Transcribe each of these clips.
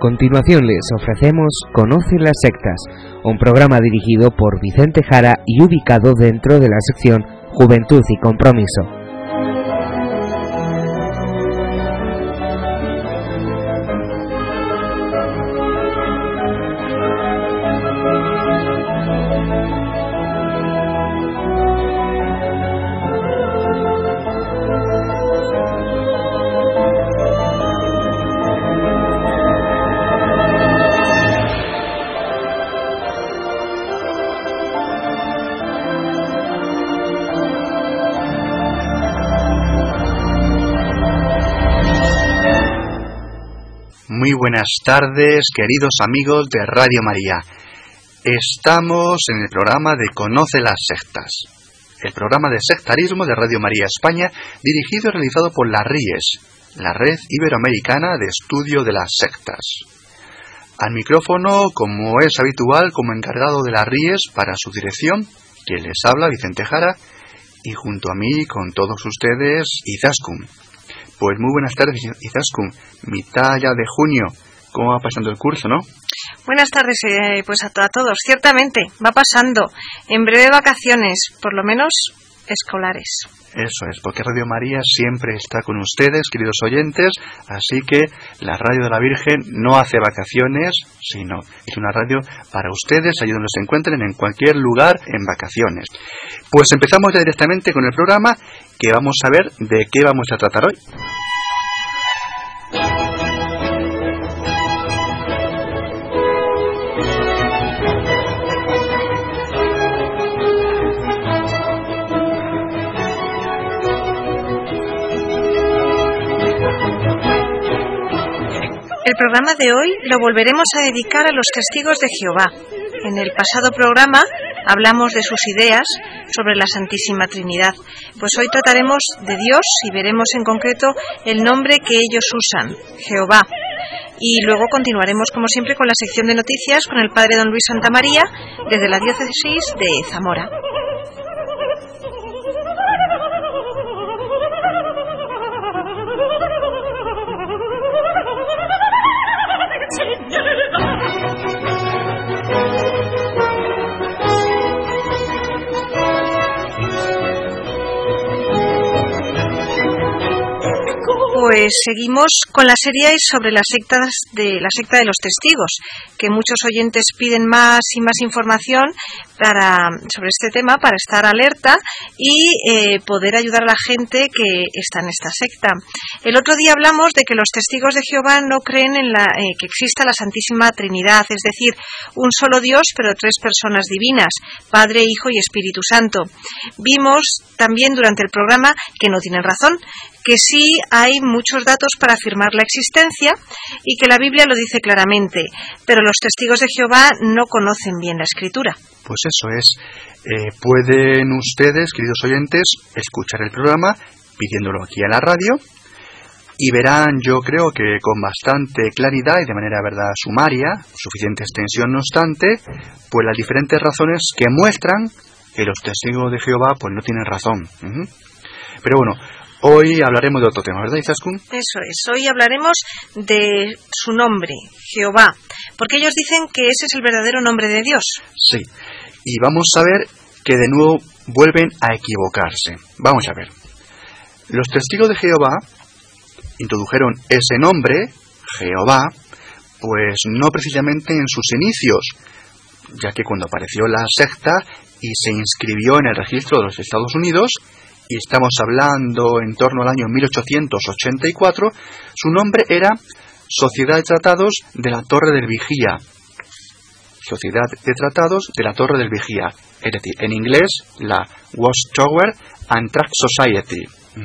continuación les ofrecemos Conoce las sectas, un programa dirigido por Vicente Jara y ubicado dentro de la sección Juventud y Compromiso. Muy buenas tardes, queridos amigos de Radio María. Estamos en el programa de Conoce las sectas, el programa de sectarismo de Radio María España, dirigido y realizado por la RIES, la Red Iberoamericana de Estudio de las Sectas. Al micrófono, como es habitual, como encargado de la RIES para su dirección, quien les habla, Vicente Jara, y junto a mí, con todos ustedes, Izaskun. Pues muy buenas tardes, Izaskun. Mitad ya de junio. ¿Cómo va pasando el curso, no? Buenas tardes, pues a todos. Ciertamente, va pasando. En breve vacaciones, por lo menos escolares. Eso es, porque Radio María siempre está con ustedes, queridos oyentes, así que la Radio de la Virgen no hace vacaciones, sino es una radio para ustedes, allí donde se encuentren, en cualquier lugar, en vacaciones. Pues empezamos ya directamente con el programa, que vamos a ver de qué vamos a tratar hoy. El programa de hoy lo volveremos a dedicar a los testigos de Jehová. En el pasado programa hablamos de sus ideas sobre la Santísima Trinidad. Pues hoy trataremos de Dios y veremos en concreto el nombre que ellos usan, Jehová. Y luego continuaremos, como siempre, con la sección de noticias con el Padre Don Luis Santamaría desde la diócesis de Zamora. Pues seguimos con la serie sobre la secta de los testigos, que muchos oyentes piden más y más información sobre este tema para estar alerta y poder ayudar a la gente que está en esta secta. El otro día hablamos de que los testigos de Jehová no creen en que exista la Santísima Trinidad, es decir, un solo Dios pero tres personas divinas, Padre, Hijo y Espíritu Santo. Vimos también durante el programa que no tienen razón, que sí hay muchos datos para afirmar la existencia y que la Biblia lo dice claramente, pero los testigos de Jehová no conocen bien la Escritura. Pues eso es. Pueden ustedes, queridos oyentes, escuchar el programa pidiéndolo aquí en la radio y verán, yo creo que con bastante claridad y de manera, verdad, sumaria, suficiente extensión no obstante, pues las diferentes razones que muestran que los testigos de Jehová pues no tienen razón. Pero bueno, hoy hablaremos de otro tema, ¿verdad, Izaskun? Eso es, hoy hablaremos de su nombre, Jehová, porque ellos dicen que ese es el verdadero nombre de Dios. Sí, y vamos a ver que de nuevo vuelven a equivocarse. Vamos a ver. Los testigos de Jehová introdujeron ese nombre, Jehová, pues no precisamente en sus inicios, ya que cuando apareció la secta y se inscribió en el registro de los Estados Unidos, y estamos hablando en torno al año 1884, su nombre era Sociedad de Tratados de la Torre del Vigía. Sociedad de Tratados de la Torre del Vigía. Es decir, en inglés, la Watchtower and Tract Society.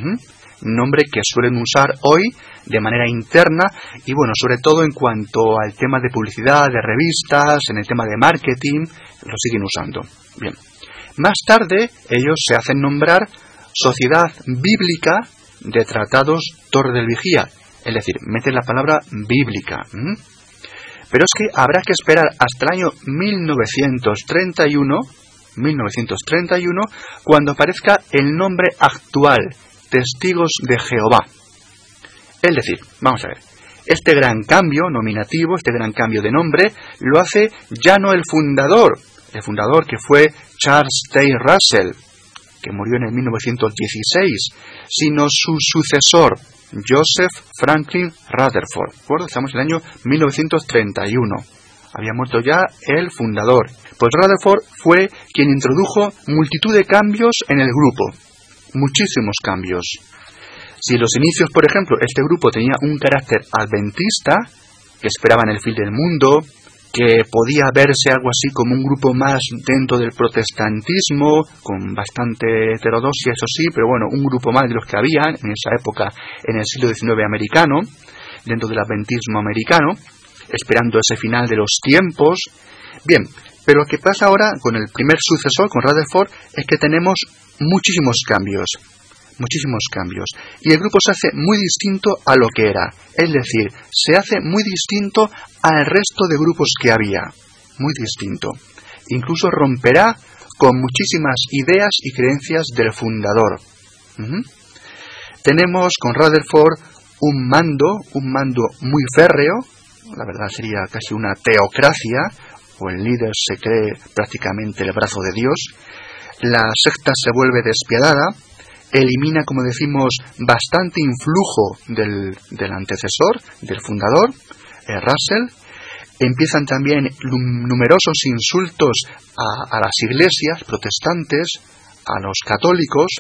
Nombre que suelen usar hoy de manera interna y, bueno, sobre todo en cuanto al tema de publicidad, de revistas, en el tema de marketing, lo siguen usando. Bien. Más tarde, ellos se hacen nombrar Sociedad Bíblica de Tratados Torre del Vigía, es decir, meten la palabra bíblica. Pero es que habrá que esperar hasta el año 1931, cuando aparezca el nombre actual, Testigos de Jehová. Es decir, vamos a ver, Este gran cambio nominativo, este gran cambio de nombre, lo hace ya no el fundador que fue Charles Taze Russell, que murió en el 1916, sino su sucesor, Joseph Franklin Rutherford. ¿Recuerdo? Estamos en el año 1931. Había muerto ya el fundador. Pues Rutherford fue quien introdujo multitud de cambios en el grupo. Muchísimos cambios. Si en los inicios, por ejemplo, este grupo tenía un carácter adventista, que esperaban el fin del mundo, que podía verse algo así como un grupo más dentro del protestantismo, con bastante heterodoxia, eso sí, pero bueno, un grupo más de los que había en esa época, en el siglo XIX americano, dentro del adventismo americano, esperando ese final de los tiempos. Bien, pero lo que pasa ahora con el primer sucesor, con Rutherford, es que tenemos muchísimos cambios, y el grupo se hace muy distinto a lo que era, es decir, se hace muy distinto al resto de grupos que había, muy distinto. Incluso romperá con muchísimas ideas y creencias del fundador. Tenemos con Rutherford un mando muy férreo, la verdad sería casi una teocracia, o el líder se cree prácticamente el brazo de Dios. La secta se vuelve despiadada, elimina, como decimos, bastante influjo del antecesor, del fundador, Russell. Empiezan también numerosos insultos a las iglesias protestantes, a los católicos,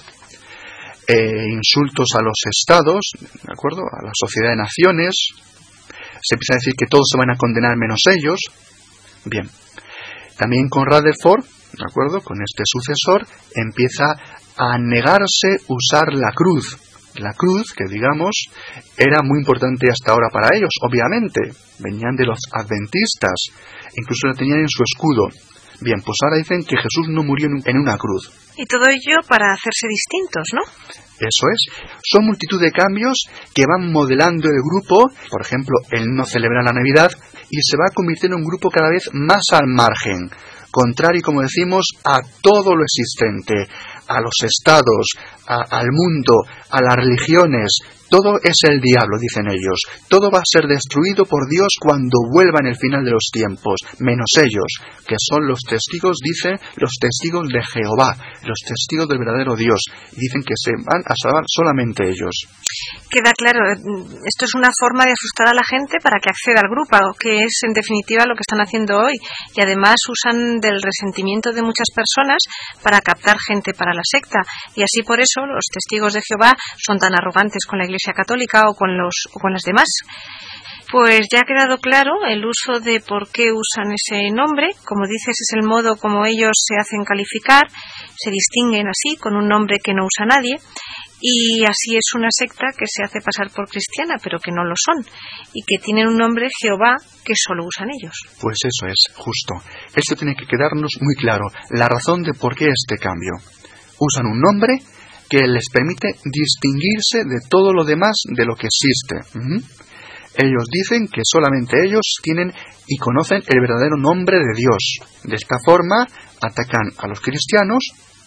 insultos a los estados, ¿de acuerdo?, a la sociedad de naciones. Se empieza a decir que todos se van a condenar menos ellos. Bien, también con Rutherford, ¿de acuerdo?, con este sucesor, empieza a negarse usar la cruz. La cruz, que digamos, era muy importante hasta ahora para ellos, obviamente. Venían de los adventistas, incluso la tenían en su escudo. Bien, pues ahora dicen que Jesús no murió en una cruz. Y todo ello para hacerse distintos, ¿no? Eso es. Son multitud de cambios que van modelando el grupo. Por ejemplo, el no celebrar la Navidad, y se va convirtiendo en un grupo cada vez más al margen, contrario, como decimos, a todo lo existente, a los estados, al mundo, a las religiones. Todo es el diablo, dicen ellos. Todo va a ser destruido por Dios cuando vuelva en el final de los tiempos, menos ellos, que son los testigos, dicen, los testigos de Jehová, los testigos del verdadero Dios. Y dicen que se van a salvar solamente ellos. Queda claro, esto es una forma de asustar a la gente para que acceda al grupo, que es en definitiva lo que están haciendo hoy. Y además usan del resentimiento de muchas personas para captar gente para la secta. Y así por eso los testigos de Jehová son tan arrogantes con la Iglesia Católica o con las demás. Pues ya ha quedado claro el uso de por qué usan ese nombre. Como dices, es el modo como ellos se hacen calificar, se distinguen así, con un nombre que no usa nadie. Y así es una secta que se hace pasar por cristiana, pero que no lo son, y que tienen un nombre, Jehová, que solo usan ellos. Pues eso es, justo. Esto tiene que quedarnos muy claro, la razón de por qué este cambio. Usan un nombre que les permite distinguirse de todo lo demás de lo que existe. Ellos dicen que solamente ellos tienen y conocen el verdadero nombre de Dios. De esta forma, atacan a los cristianos,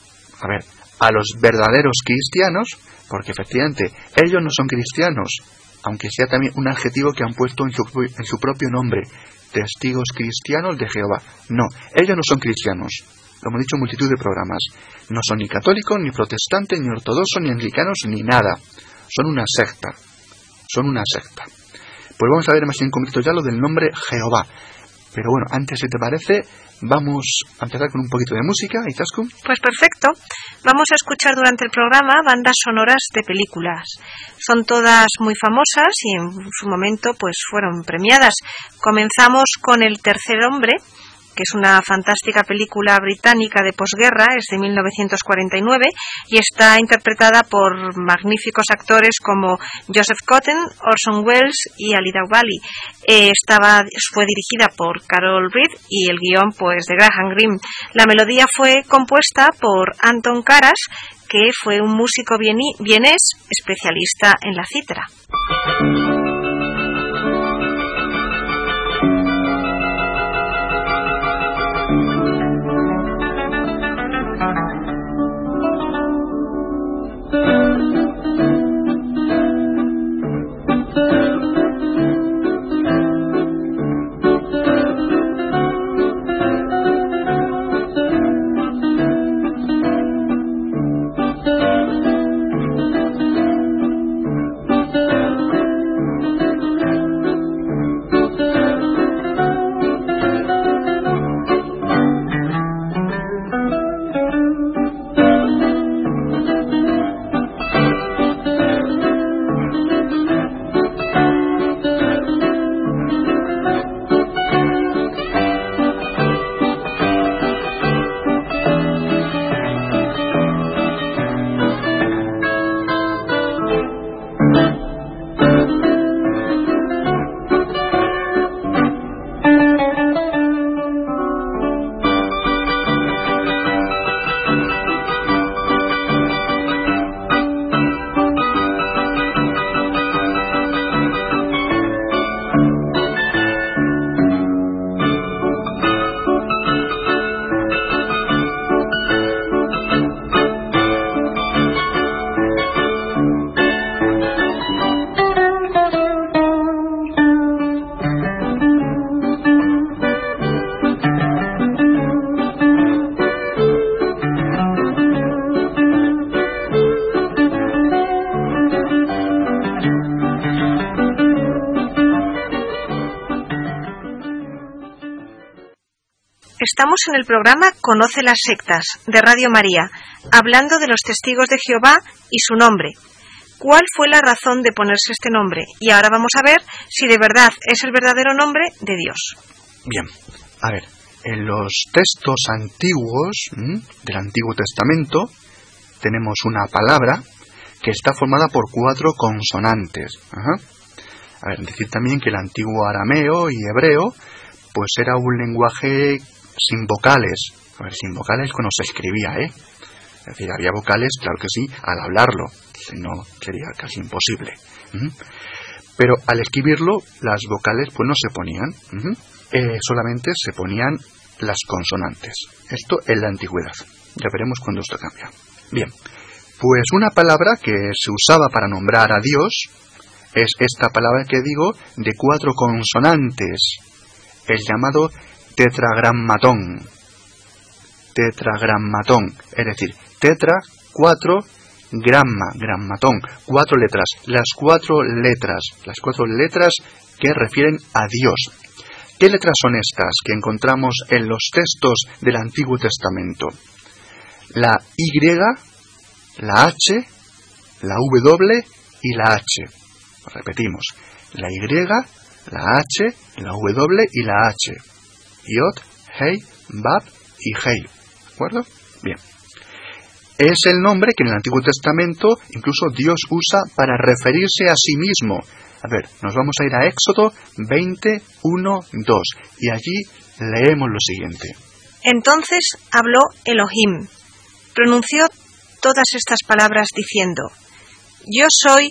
a los verdaderos cristianos, porque efectivamente ellos no son cristianos, aunque sea también un adjetivo que han puesto en su propio nombre, testigos cristianos de Jehová. No, ellos no son cristianos, lo hemos dicho en multitud de programas, no son ni católicos, ni protestantes, ni ortodoxos, ni anglicanos, ni nada, son una secta. Pues vamos a ver más en concreto ya lo del nombre Jehová. Pero bueno, antes, si te parece, vamos a empezar con un poquito de música, Izaskun. Pues perfecto. Vamos a escuchar durante el programa bandas sonoras de películas. Son todas muy famosas y en su momento pues fueron premiadas. Comenzamos con El tercer hombre, que es una fantástica película británica de posguerra, es de 1949 y está interpretada por magníficos actores como Joseph Cotten, Orson Welles y Ali Dawali. Fue dirigida por Carol Reed y el guión pues de Graham Greene. La melodía fue compuesta por Anton Karas, que fue un músico vienés especialista en la cítara. Estamos en el programa Conoce las sectas de Radio María, hablando de los testigos de Jehová y su nombre. ¿Cuál fue la razón de ponerse este nombre? Y ahora vamos a ver si de verdad es el verdadero nombre de Dios. Bien, a ver, en los textos antiguos del Antiguo Testamento tenemos una palabra que está formada por 4 consonantes. A ver, decir también que el antiguo arameo y hebreo pues era un lenguaje sin vocales. A ver, sin vocales cuando se escribía, Es decir, había vocales, claro que sí, al hablarlo, si no sería casi imposible. Pero al escribirlo, las vocales pues no se ponían, solamente se ponían las consonantes. Esto en la antigüedad. Ya veremos cuando esto cambia. Bien, pues una palabra que se usaba para nombrar a Dios es esta palabra que digo de 4 consonantes, el llamado tetragrammatón. Tetragrammatón, es decir, tetra, 4, grammatón, 4 letras, las 4 letras que refieren a Dios. ¿Qué letras son estas que encontramos en los textos del Antiguo Testamento? La Y, la H, la W y la H. Repetimos, la Y, la H, la W y la H. Yod, Hei, Bab y Hei. ¿De acuerdo? Bien. Es el nombre que en el Antiguo Testamento incluso Dios usa para referirse a sí mismo. A ver, nos vamos a ir a Éxodo 21, 2 y allí leemos lo siguiente. Entonces habló Elohim, pronunció todas estas palabras diciendo: Yo soy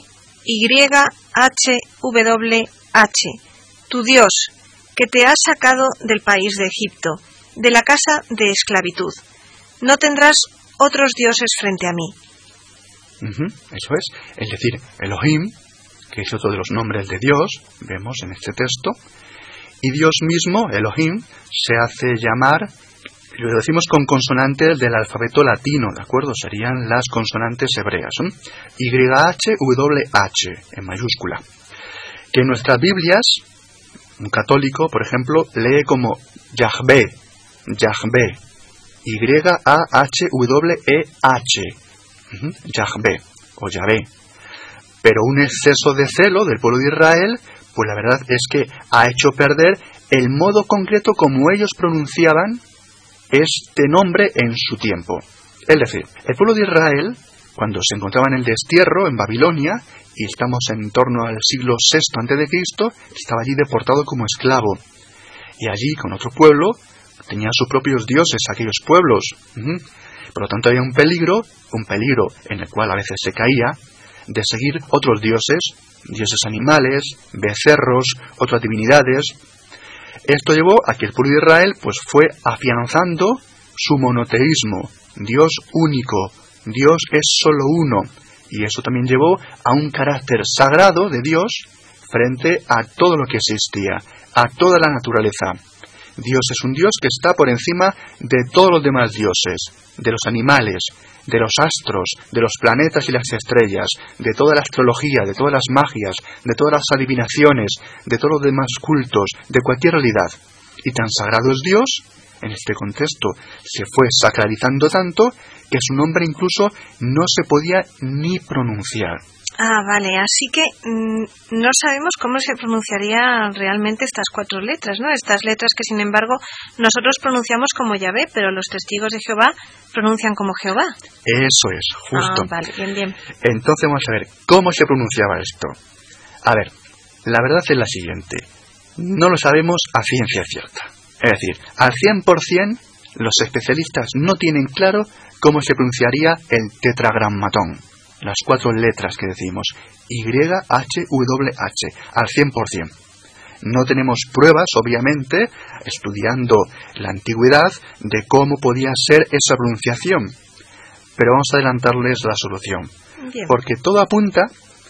YHWH, tu Dios, que te ha sacado del país de Egipto, de la casa de esclavitud. No tendrás otros dioses frente a mí. Eso es decir, Elohim, que es otro de los nombres de Dios, vemos en este texto, y Dios mismo, Elohim, se hace llamar, lo decimos con consonantes del alfabeto latino, ¿de acuerdo? Serían las consonantes hebreas, YHWH, en mayúscula, que en nuestras Biblias, un católico, por ejemplo, lee como Yahvé, Yahvé, YAHWEH, Yahvé o Yahvé. Pero un exceso de celo del pueblo de Israel, pues la verdad es que ha hecho perder el modo concreto como ellos pronunciaban este nombre en su tiempo. Es decir, el pueblo de Israel, cuando se encontraba en el destierro en Babilonia, y estamos en torno al siglo VI a.C., estaba allí deportado como esclavo. Y allí, con otro pueblo, tenían sus propios dioses, aquellos pueblos. Por lo tanto, había un peligro en el cual a veces se caía, de seguir otros dioses animales, becerros, otras divinidades. Esto llevó a que el pueblo de Israel pues fue afianzando su monoteísmo, Dios único, Dios es solo uno, y eso también llevó a un carácter sagrado de Dios frente a todo lo que existía, a toda la naturaleza. Dios es un Dios que está por encima de todos los demás dioses, de los animales, de los astros, de los planetas y las estrellas, de toda la astrología, de todas las magias, de todas las adivinaciones, de todos los demás cultos, de cualquier realidad. Y tan sagrado es Dios, en este contexto se fue sacralizando tanto que su nombre incluso no se podía ni pronunciar. Ah, vale, así que no sabemos cómo se pronunciarían realmente estas 4 letras, ¿no? Estas letras que, sin embargo, nosotros pronunciamos como Yahvé, pero los testigos de Jehová pronuncian como Jehová. Eso es, justo. Ah, vale, bien. Entonces vamos a ver, ¿cómo se pronunciaba esto? A ver, la verdad es la siguiente. No lo sabemos a ciencia cierta. Es decir, al 100% los especialistas no tienen claro cómo se pronunciaría el tetragrammatón. Las 4 letras que decimos, YHWH, al 100%. No tenemos pruebas, obviamente, estudiando la antigüedad, de cómo podía ser esa pronunciación. Pero vamos a adelantarles la solución. Bien. Porque todo apunta,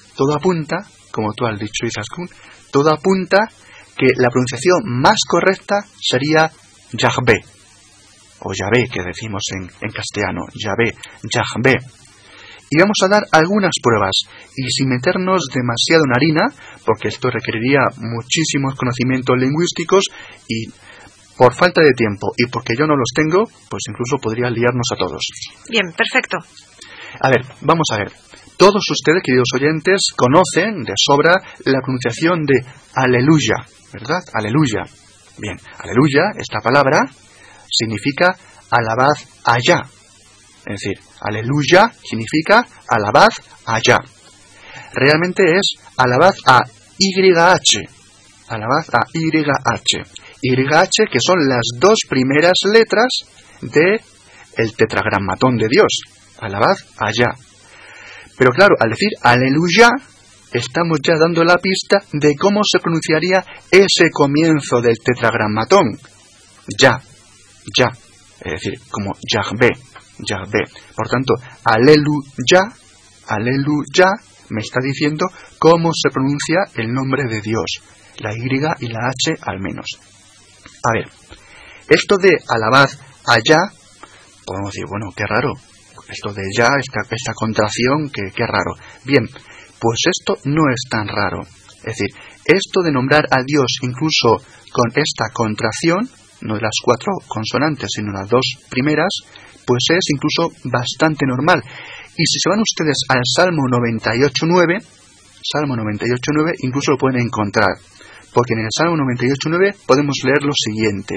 como tú has dicho, Izaskun, todo apunta que la pronunciación más correcta sería Yahvé, o Yahvé, que decimos en castellano, Yahvé. Y vamos a dar algunas pruebas, y sin meternos demasiado en harina, porque esto requeriría muchísimos conocimientos lingüísticos, y por falta de tiempo y porque yo no los tengo, pues incluso podría liarnos a todos. Bien, perfecto. A ver, vamos a ver. Todos ustedes, queridos oyentes, conocen de sobra la pronunciación de aleluya, ¿verdad? Aleluya. Bien, aleluya, esta palabra significa alabad allá. Es decir, aleluya significa alabad allá. Realmente es alabad a YH. Alabad a YH. YH, que son las dos primeras letras de el tetragramatón de Dios. Alabad allá. Pero claro, al decir aleluya, estamos ya dando la pista de cómo se pronunciaría ese comienzo del tetragramatón. Ya. Es decir, como Yahvé. Por tanto, aleluya me está diciendo cómo se pronuncia el nombre de Dios. La Y y la H al menos. A ver, esto de alabad allá, podemos decir, bueno, qué raro. Esto de ya, esta contracción, qué raro. Bien, pues esto no es tan raro. Es decir, esto de nombrar a Dios incluso con esta contracción, no de las 4 consonantes, sino las 2 primeras, pues es incluso bastante normal. Y si se van ustedes al Salmo 98.9, incluso lo pueden encontrar. Porque en el Salmo 98.9 podemos leer lo siguiente.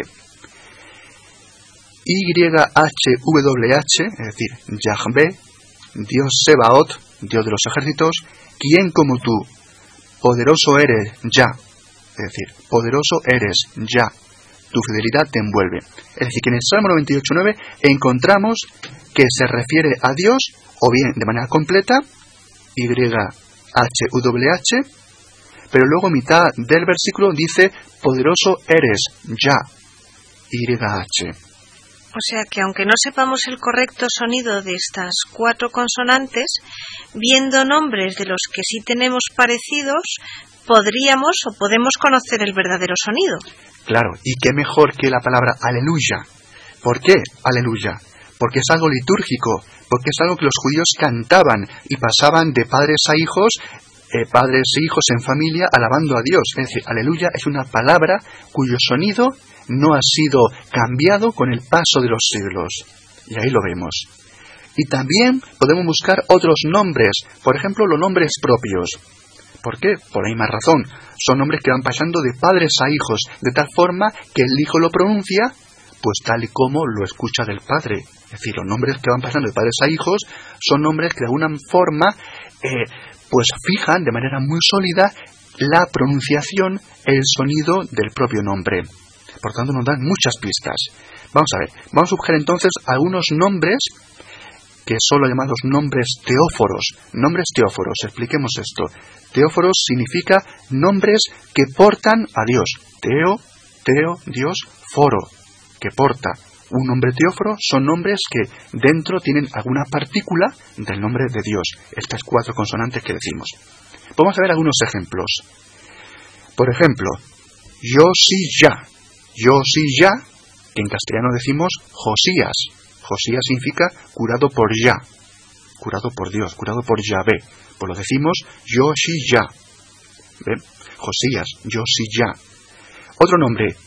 YHWH, es decir, Yahvé, Dios Sebaot, Dios de los ejércitos, ¿quién como tú? Poderoso eres ya, es decir, poderoso eres ya, tu fidelidad te envuelve. Es decir, que en el Salmo 98.9 encontramos que se refiere a Dios, o bien de manera completa, YHWH, pero luego mitad del versículo dice, poderoso eres ya, YH. O sea que aunque no sepamos el correcto sonido de estas 4 consonantes, viendo nombres de los que sí tenemos parecidos, podemos conocer el verdadero sonido. Claro, y qué mejor que la palabra aleluya. ¿Por qué aleluya? Porque es algo litúrgico, porque es algo que los judíos cantaban y pasaban de padres a hijos, padres e hijos en familia alabando a Dios. Es decir, aleluya es una palabra cuyo sonido no ha sido cambiado con el paso de los siglos. Y ahí lo vemos. Y también podemos buscar otros nombres, por ejemplo, los nombres propios. ¿Por qué? Por la misma razón. Son nombres que van pasando de padres a hijos, de tal forma que el hijo lo pronuncia, pues tal y como lo escucha del padre. Es decir, los nombres que van pasando de padres a hijos son nombres que de alguna forma pues fijan de manera muy sólida la pronunciación, el sonido del propio nombre. Por tanto, nos dan muchas pistas. Vamos a ver, vamos a buscar entonces algunos nombres que son los llamados nombres teóforos. Nombres teóforos, expliquemos esto. Teóforos significa nombres que portan a Dios. Teo, Dios, foro, que porta. Un nombre teóforo son nombres que dentro tienen alguna partícula del nombre de Dios. Estas 4 consonantes que decimos. Vamos a ver algunos ejemplos. Por ejemplo, yo sí ya, que en castellano decimos Josías. Josías significa curado por Yah, curado por Dios, curado por Yahvé. Pues lo decimos yo sí ya. ¿Ven? Josías, yo sí ya. Otro nombre,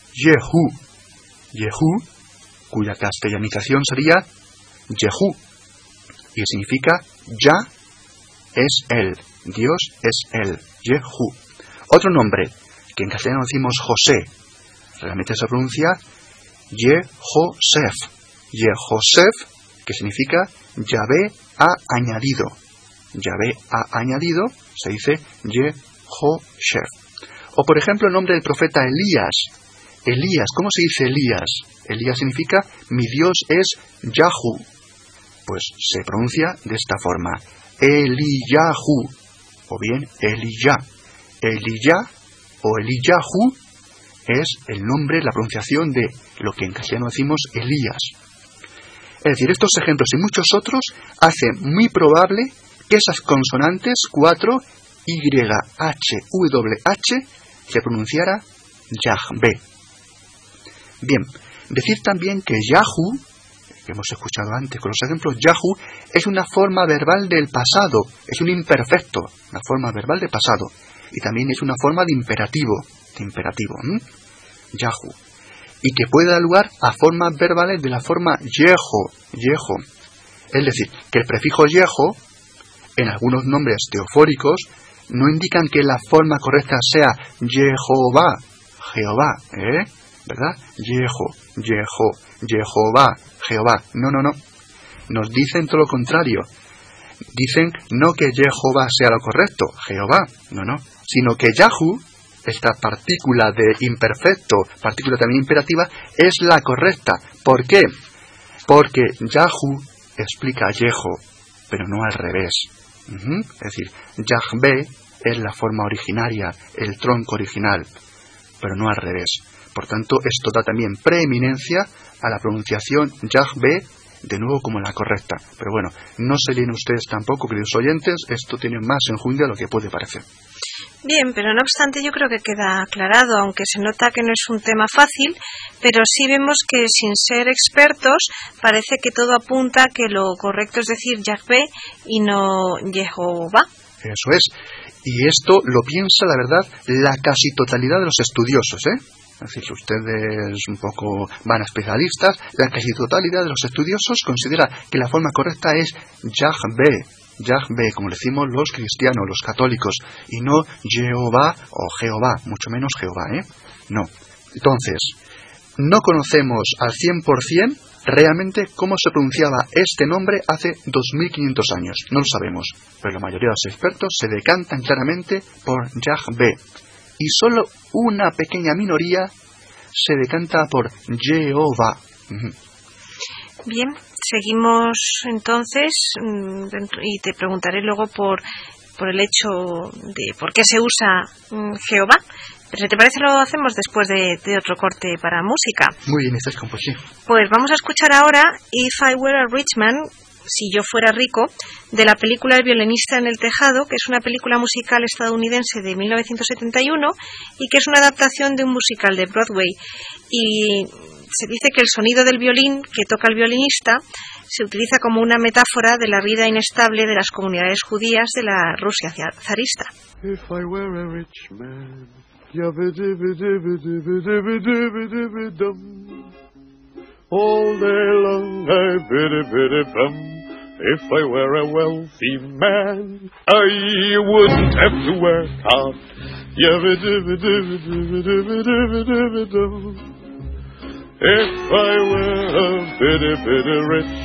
Yehú, cuya castellanización sería Yehú, y significa ya es él, Dios es él, Yehú. Otro nombre, que en castellano decimos José, realmente se pronuncia Yehosef, que significa Yahvé ha añadido. Yahvé ha añadido, se dice Yehosef. O por ejemplo el nombre del profeta Elías. Elías, ¿cómo se dice Elías? Elías significa mi Dios es Yahu. Pues se pronuncia de esta forma. Eliyahu, o bien Eliyá. Eliyá o Eliyahu es el nombre, la pronunciación de lo que en castellano decimos Elías. Es decir, estos ejemplos y muchos otros hacen muy probable que esas consonantes 4, YHWH, se pronunciara Yahvé. Bien, decir también que Yahu, que hemos escuchado antes con los ejemplos, Yahu es una forma verbal del pasado, es un imperfecto, una forma verbal de pasado, y también es una forma de imperativo, Yahu. y que puede dar lugar a formas verbales de la forma yejo. Es decir, que el prefijo yejo, en algunos nombres teofóricos, no indican que la forma correcta sea Jehová, ¿verdad? Jehová, Jehová. No. Nos dicen todo lo contrario. Dicen no que Jehová sea lo correcto, Jehová, no, sino que Yahu, esta partícula de imperfecto, partícula también imperativa, es la correcta. ¿Por qué? Porque Yahu explica Yeho, pero no al revés. Es decir, Yahvé es la forma originaria, el tronco original, pero no al revés. Por tanto, esto da también preeminencia a la pronunciación Yahvé, de nuevo como la correcta. Pero bueno, no se líen ustedes tampoco, queridos oyentes, esto tiene más enjundia de lo que puede parecer. Bien, pero no obstante yo creo que queda aclarado, aunque se nota que no es un tema fácil, pero sí vemos que sin ser expertos parece que todo apunta a que lo correcto es decir Yahvé y no Jehová. Eso es. Y esto lo piensa, la verdad, la casi totalidad de los estudiosos, Es decir, si ustedes un poco van a especialistas, la casi totalidad de los estudiosos considera que la forma correcta es Yahvé, como decimos los cristianos, los católicos, y no Jehová o Jehová, mucho menos Jehová, No. Entonces, no conocemos al 100% realmente cómo se pronunciaba este nombre hace 2500 años. No lo sabemos, pero la mayoría de los expertos se decantan claramente por Yahvé. Y solo una pequeña minoría se decanta por Jehová. Bien, seguimos entonces y te preguntaré luego por el hecho de por qué se usa Jehová. Pero si te parece lo hacemos después de otro corte para música. Muy bien, estás con sí. Pues vamos a escuchar ahora If I Were a Rich Man, si yo fuera rico, de la película El violinista en el tejado, que es una película musical estadounidense de 1971 y que es una adaptación de un musical de Broadway. Y se dice que el sonido del violín que toca el violinista se utiliza como una metáfora de la vida inestable de las comunidades judías de la Rusia zarista. If I were a rich man, all day long I biddy-biddy-bum. If I were a wealthy man, I wouldn't have to work hard. If I were a biddy-biddy rich,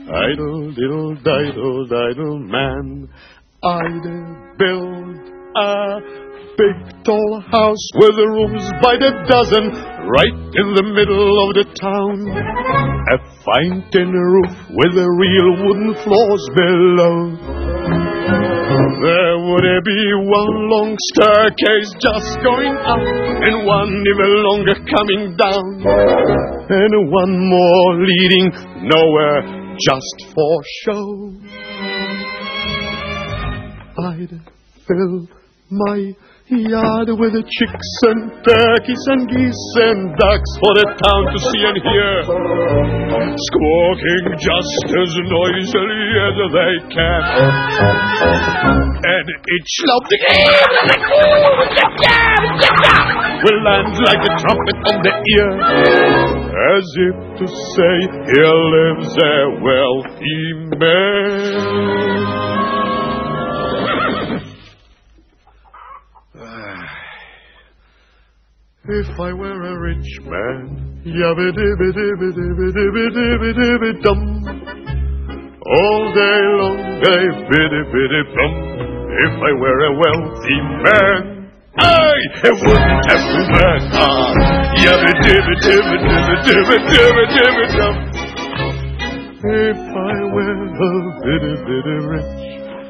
idle man, I'd build a big tall house with rooms by the dozen, right in the middle of the town. A fine tin roof with the real wooden floors below. There would be one long staircase just going up, and one even longer coming down, and one more leading nowhere just for show. I'd fill my yard with the chicks and turkeys and geese and ducks for the town to see and hear, squawking just as noisily as they can. And each loud will land like a trumpet on the ear, as if to say, here lives a wealthy man. If I were a rich man, yabba-dibba-dibba-dibba-dibba-dibba-dibba-dum, all day long I biddy-biddy-bum. If I were a wealthy man, I wouldn't have to work hard. Yabba-dibba-dibba-dibba-dibba-dibba-dibba-dum. If I were a biddy-biddy rich,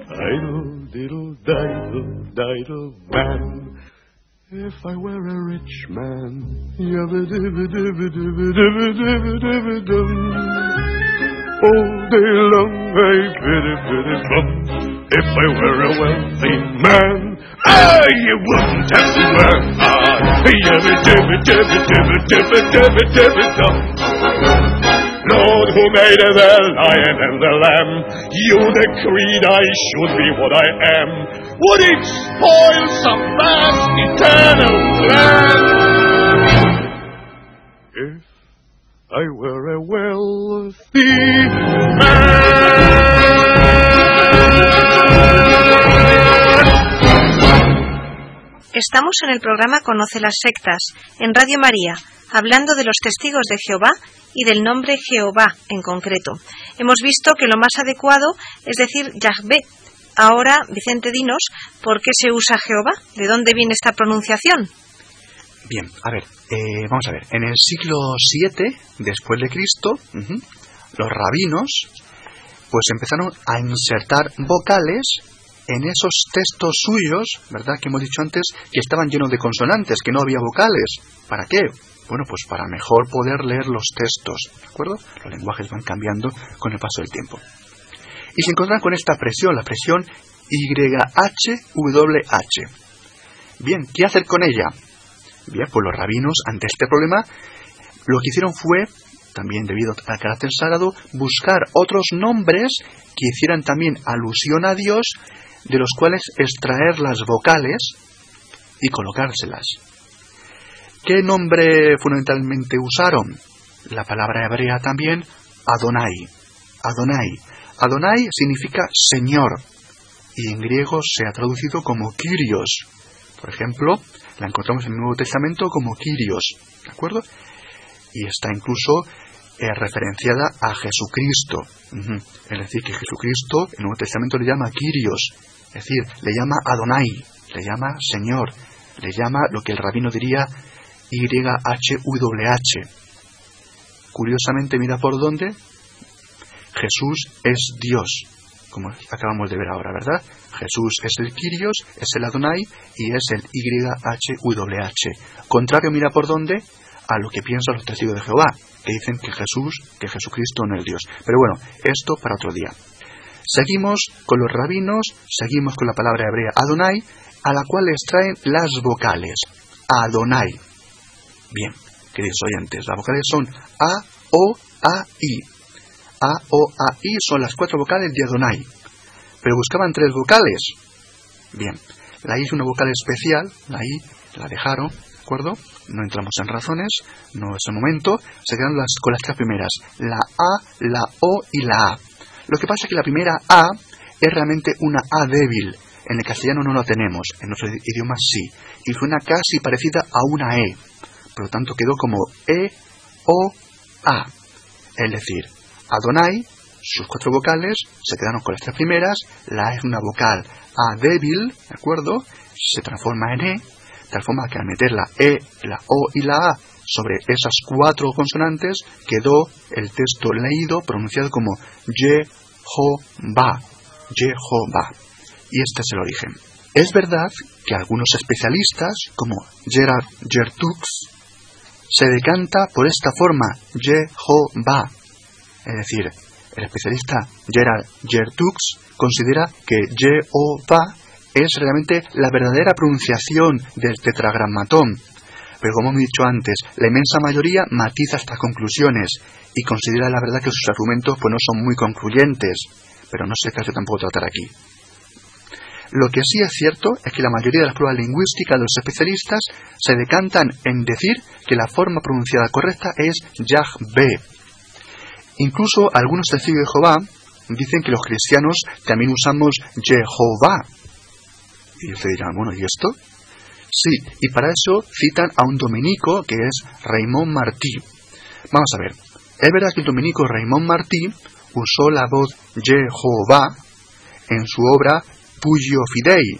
idle-diddle-diddle-diddle man. If I were a rich man, yabba-dibba-dibba-dibba-dibba-dibba-dibba-dum, all day long I biddy-biddy-bum. If I were a wealthy man, I wouldn't have to work hard. Yabba-dibba-dibba-dibba-dibba-dibba-dibba-dum. Lord, who made the lion and the lamb, you decreed I should be what I am. Would it spoil some vast eternal plan? If I were a wealthy man. Estamos en el programa Conoce las sectas, en Radio María, hablando de los testigos de Jehová y del nombre Jehová en concreto. Hemos visto que lo más adecuado es decir Yahvé. Ahora, Vicente, dinos, ¿por qué se usa Jehová? ¿De dónde viene esta pronunciación? Bien, a ver, vamos a ver. En el siglo VII, después de Cristo, los rabinos pues empezaron a insertar vocales en esos textos suyos, ¿verdad?, que hemos dicho antes, que estaban llenos de consonantes, que no había vocales. ¿Para qué? Bueno, pues para mejor poder leer los textos, ¿de acuerdo? Los lenguajes van cambiando con el paso del tiempo. Y se encuentran con esta presión, la presión YHWH. Bien, ¿qué hacer con ella? Bien, pues los rabinos, ante este problema, lo que hicieron fue, también debido al carácter sagrado, buscar otros nombres que hicieran también alusión a Dios, de los cuales extraer las vocales y colocárselas. ¿Qué nombre fundamentalmente usaron? La palabra hebrea también, Adonai. Adonai. Adonai significa Señor, y en griego se ha traducido como Kyrios. Por ejemplo, la encontramos en el Nuevo Testamento como Kyrios, ¿de acuerdo? Y está incluso referenciada a Jesucristo. Es decir, que Jesucristo, el Nuevo Testamento le llama Kyrios, es decir, le llama Adonai, le llama Señor, le llama lo que el rabino diría YHWH. Curiosamente, mira por dónde. Jesús es Dios, como acabamos de ver ahora, ¿verdad? Jesús es el Kyrios, es el Adonai y es el YHWH. Contrario, mira por dónde, a lo que piensan los testigos de Jehová, que dicen que Jesucristo no es Dios. Pero bueno, esto para otro día. Seguimos con los rabinos, seguimos con la palabra hebrea Adonai, a la cual extraen las vocales. Adonai. Bien, queridos oyentes, las vocales son A, O, A, I. A, O, A, I son las 4 vocales de Adonai. Pero buscaban 3 vocales. Bien, la I es una vocal especial, la I la dejaron, ¿de acuerdo? No entramos en razones, no es el momento. Se quedan con las 3 primeras, la A, la O y la A. Lo que pasa es que la primera A es realmente una A débil. En el castellano no la tenemos, en otros idiomas sí. Y suena casi parecida a una E. Por lo tanto quedó como E, O, A. Es decir, Adonai, sus 4 vocales, se quedaron con las 3 primeras. La A es una vocal A débil, ¿de acuerdo? Se transforma en E, de tal forma que al meter la E, la O y la A sobre esas 4 consonantes, quedó el texto leído pronunciado como Yehová. Yehová. Y este es el origen. Es verdad que algunos especialistas, como Gerard Gertux, se decanta por esta forma, Yehová. Es decir, el especialista Gerard Gertux considera que Yehová es realmente la verdadera pronunciación del tetragramatón. Pero como hemos dicho antes, la inmensa mayoría matiza estas conclusiones y considera la verdad que sus argumentos pues no son muy concluyentes, pero no sé qué hace tampoco tratar aquí. Lo que sí es cierto es que la mayoría de las pruebas lingüísticas de los especialistas se decantan en decir que la forma pronunciada correcta es Yahvé. Incluso algunos testigos de Jehová dicen que los cristianos también usamos Jehová. Y usted dirá, bueno, ¿y esto? Sí, y para eso citan a un dominico que es Raymond Martí. Vamos a ver, es verdad que el dominico Raymond Martí usó la voz Jehová en su obra Pugio Fidei,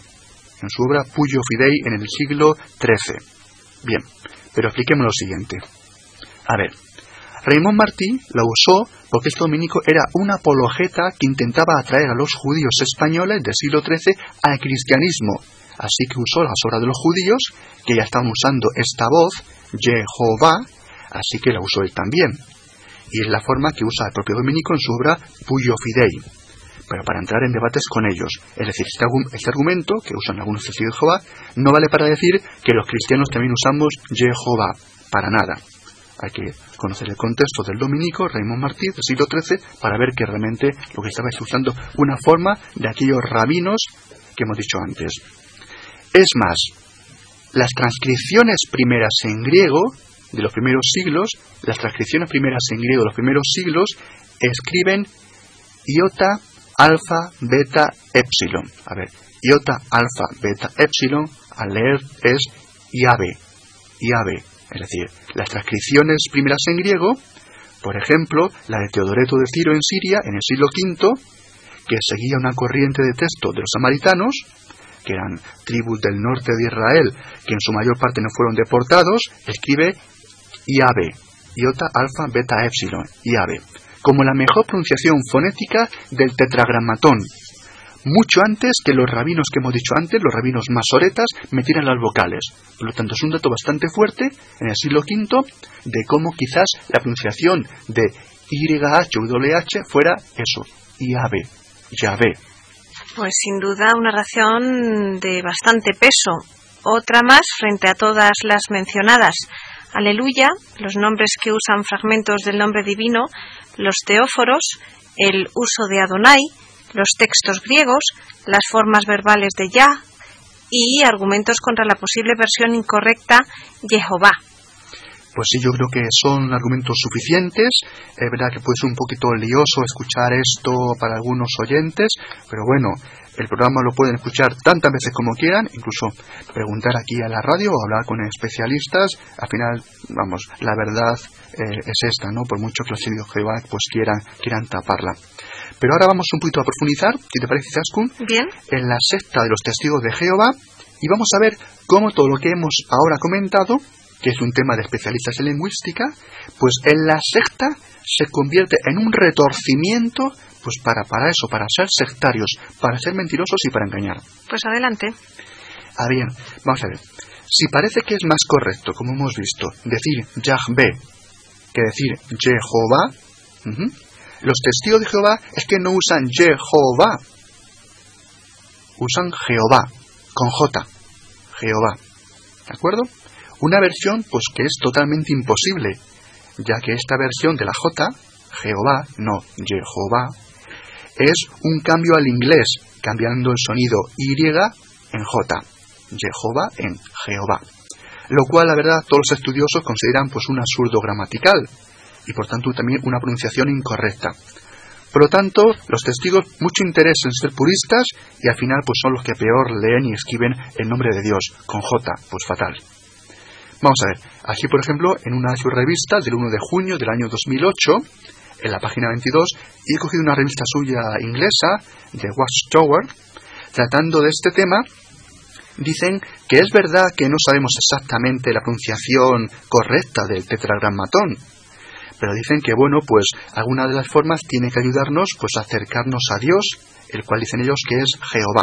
en el siglo XIII. Bien, pero expliquemos lo siguiente. A ver, Raymond Martí lo usó porque este dominico era una apologeta que intentaba atraer a los judíos españoles del siglo XIII al cristianismo. Así que usó las obras de los judíos, que ya estaban usando esta voz, Jehová, así que la usó él también. Y es la forma que usa el propio dominico en su obra Pugio Fidei. Pero para entrar en debates con ellos, es decir, este argumento, que usan algunos testigos de Jehová, no vale para decir que los cristianos también usamos Jehová, para nada. Hay que conocer el contexto del dominico, Raymond Martí, del siglo XIII, para ver que realmente lo que estaba es usando una forma de aquellos rabinos que hemos dicho antes. Es más, las transcripciones primeras en griego, de los primeros siglos, las transcripciones primeras en griego de los primeros siglos escriben iota, alfa, beta, epsilon. A ver, iota, alfa, beta, epsilon, al leer es IAB. Es decir, las transcripciones primeras en griego, por ejemplo, la de Teodoreto de Ciro en Siria, en el siglo V, que seguía una corriente de texto de los samaritanos, que eran tribus del norte de Israel, que en su mayor parte no fueron deportados, escribe IAB, iota, alfa, beta, epsilon, IAB, como la mejor pronunciación fonética del tetragramatón, mucho antes que los rabinos que hemos dicho antes, los rabinos masoretas, metieran las vocales. Por lo tanto, es un dato bastante fuerte en el siglo V de cómo quizás la pronunciación de YHWH fuera eso, IAB, Yahvé. Pues sin duda una razón de bastante peso. Otra más frente a todas las mencionadas. Aleluya, los nombres que usan fragmentos del nombre divino, los teóforos, el uso de Adonai, los textos griegos, las formas verbales de Yah y argumentos contra la posible versión incorrecta Jehová. Pues sí, yo creo que son argumentos suficientes. Es verdad que puede ser un poquito lioso escuchar esto para algunos oyentes, pero bueno, el programa lo pueden escuchar tantas veces como quieran, incluso preguntar aquí a la radio o hablar con especialistas. Al final, vamos, la verdad es esta, ¿no? Por mucho que los testigos de Jehová pues quieran taparla. Pero ahora vamos un poquito a profundizar, si te parece, Izaskun, bien, en la secta de los testigos de Jehová, y vamos a ver cómo todo lo que hemos ahora comentado, que es un tema de especialistas en lingüística, pues en la secta se convierte en un retorcimiento, pues para eso, para ser sectarios, para ser mentirosos y para engañar. Pues adelante. Bien, vamos a ver. Si parece que es más correcto, como hemos visto, decir Yahvé que decir Jehová, los testigos de Jehová es que no usan Jehová, usan Jehová, con J, Jehová, ¿de acuerdo? Una versión, pues que es totalmente imposible, ya que esta versión de la J, Jehová, no Jehová, es un cambio al inglés, cambiando el sonido Y en J, Jehová en Jehová, lo cual, la verdad, todos los estudiosos consideran pues un absurdo gramatical, y por tanto también una pronunciación incorrecta. Por lo tanto, los testigos mucho interés en ser puristas, y al final pues son los que peor leen y escriben el nombre de Dios, con J, pues fatal. Vamos a ver, aquí por ejemplo, en una de sus revistas del 1 de junio del año 2008, en la página 22, he cogido una revista suya inglesa, de Watchtower, tratando de este tema. Dicen que es verdad que no sabemos exactamente la pronunciación correcta del tetragramatón, pero dicen que, bueno, pues alguna de las formas tiene que ayudarnos pues a acercarnos a Dios, el cual dicen ellos que es Jehová.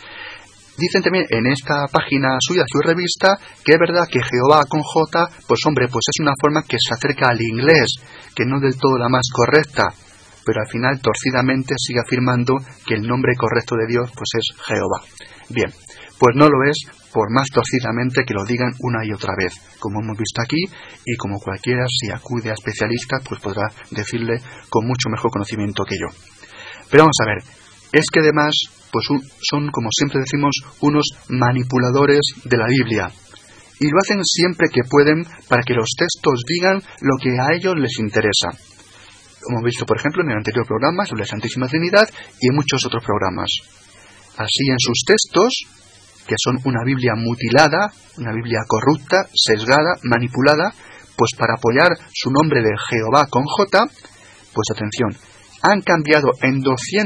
Dicen también en esta página suya, su revista, que es verdad que Jehová con J, pues hombre, pues es una forma que se acerca al inglés, que no del todo la más correcta, pero al final torcidamente sigue afirmando que el nombre correcto de Dios pues es Jehová. Bien, pues no lo es, por más torcidamente que lo digan una y otra vez, como hemos visto aquí, y como cualquiera, si acude a especialistas, pues podrá decirle con mucho mejor conocimiento que yo. Pero vamos a ver, es que además pues son, como siempre decimos, unos manipuladores de la Biblia, y lo hacen siempre que pueden para que los textos digan lo que a ellos les interesa. Como hemos visto, por ejemplo, en el anterior programa sobre la Santísima Trinidad y en muchos otros programas. Así, en sus textos, que son una Biblia mutilada, una Biblia corrupta, sesgada, manipulada, pues para apoyar su nombre de Jehová con J, pues atención, han cambiado en